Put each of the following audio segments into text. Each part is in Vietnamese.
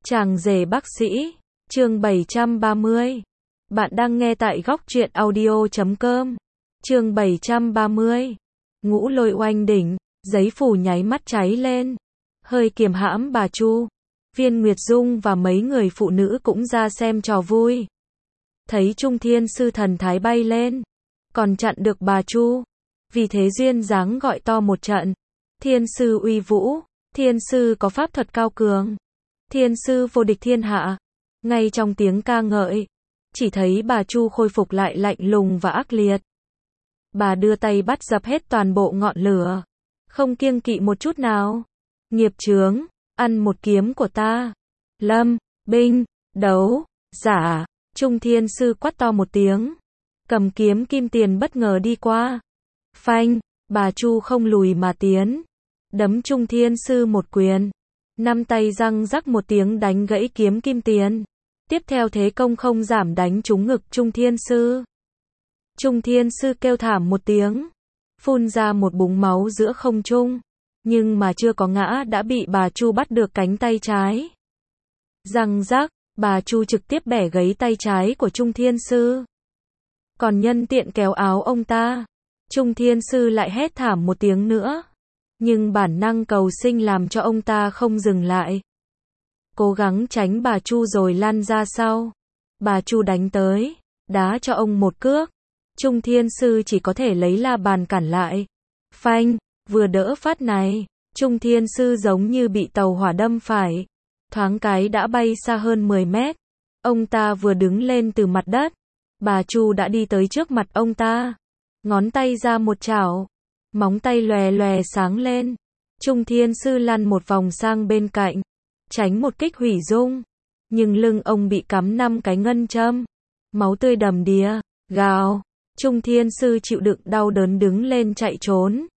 Chàng rể bác sĩ, chương 730. Bạn đang nghe tại góc truyện audio.com. Chương 730. Ngũ lôi oanh đỉnh, giấy phủ nháy mắt cháy lên. Hơi kiềm hãm bà Chu. Viên Nguyệt Dung và mấy người phụ nữ cũng ra xem trò vui. Thấy Trung Thiên Sư thần thái bay lên, còn chặn được bà Chu. Vì thế duyên dáng gọi to một trận. Thiên sư uy vũ, thiên sư có pháp thuật cao cường, thiên sư vô địch thiên hạ. Ngay trong tiếng ca ngợi, chỉ thấy bà Chu khôi phục lại lạnh lùng và ác liệt. Bà đưa tay bắt dập hết toàn bộ ngọn lửa, không kiêng kỵ một chút nào. Nghiệp chướng, ăn một kiếm của ta. Lâm, binh, đấu, giả. Trung Thiên Sư quát to một tiếng, cầm kiếm kim tiền bất ngờ đi qua. Phanh, bà Chu không lùi mà tiến, đấm Trung Thiên Sư một quyền. Năm tay răng rắc một tiếng đánh gãy kiếm kim tiền. Tiếp theo thế công không giảm đánh trúng ngực Trung Thiên Sư. Trung Thiên Sư kêu thảm một tiếng, phun ra một búng máu giữa không trung, nhưng mà chưa có ngã đã bị bà Chu bắt được cánh tay trái. Răng rắc, bà Chu trực tiếp bẻ gãy tay trái của Trung Thiên Sư, còn nhân tiện kéo áo ông ta. Trung Thiên Sư lại hét thảm một tiếng nữa, nhưng bản năng cầu sinh làm cho ông ta không dừng lại, cố gắng tránh bà Chu rồi lăn ra sau. Bà Chu đánh tới, đá cho ông một cước. Trung Thiên Sư chỉ có thể lấy la bàn cản lại. Phanh, vừa đỡ phát này, Trung Thiên Sư giống như bị tàu hỏa đâm phải, thoáng cái đã bay xa hơn 10 mét. Ông ta vừa đứng lên từ mặt đất, bà Chu đã đi tới trước mặt ông ta, ngón tay ra một chảo, móng tay lòe lòe sáng lên. Trung Thiên Sư lăn một vòng sang bên cạnh, tránh một kích hủy dung, nhưng lưng ông bị cắm 5 cái ngân châm, máu tươi đầm đìa. Gào, Trung Thiên Sư chịu đựng đau đớn đứng lên chạy trốn.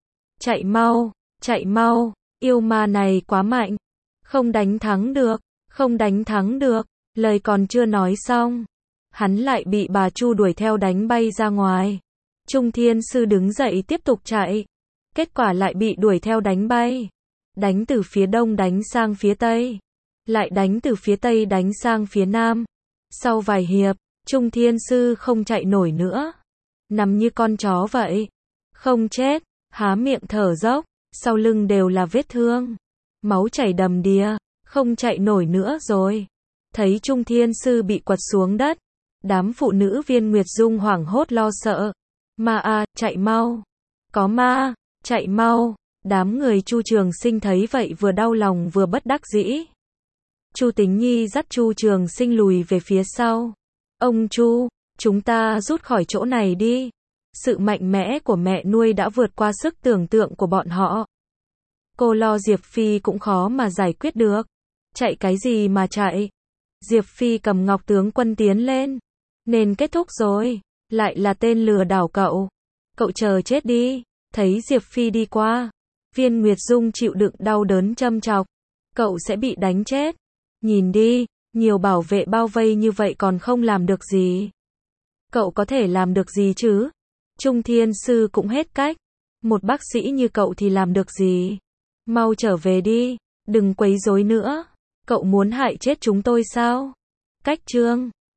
Chạy mau, yêu ma này quá mạnh, không đánh thắng được, không đánh thắng được. Lời còn chưa nói xong, hắn lại bị bà Chu đuổi theo đánh bay ra ngoài. Trung Thiên Sư đứng dậy tiếp tục chạy, kết quả lại bị đuổi theo đánh bay. Đánh từ phía đông đánh sang phía tây, lại đánh từ phía tây đánh sang phía nam. Sau vài hiệp, Trung Thiên Sư không chạy nổi nữa, nằm như con chó vậy, không chết, há miệng thở dốc, sau lưng đều là vết thương, máu chảy đầm đìa, không chạy nổi nữa rồi. Thấy Trung Thiên Sư bị quật xuống đất, đám phụ nữ Viên Nguyệt Dung hoảng hốt lo sợ. Ma à, chạy mau, có ma, chạy mau. Đám người Chu Trường Sinh thấy vậy vừa đau lòng vừa bất đắc dĩ. Chu Tính Nhi dắt Chu Trường Sinh lùi về phía sau. Ông Chu, chúng ta rút khỏi chỗ này đi. Sự mạnh mẽ của mẹ nuôi đã vượt qua sức tưởng tượng của bọn họ. Cô lo Diệp Phi cũng khó mà giải quyết được. Chạy cái gì mà chạy? Diệp Phi cầm Ngọc tướng quân tiến lên. Nên kết thúc rồi. Lại là tên lừa đảo cậu. Cậu chờ chết đi. Thấy Diệp Phi đi qua, Viên Nguyệt Dung chịu đựng đau đớn châm chọc. Cậu sẽ bị đánh chết. Nhìn đi, nhiều bảo vệ bao vây như vậy còn không làm được gì. Cậu có thể làm được gì chứ? Trung Thiên Sư cũng hết cách. Một bác sĩ như cậu thì làm được gì? Mau trở về đi, đừng quấy rối nữa. Cậu muốn hại chết chúng tôi sao? Cách chương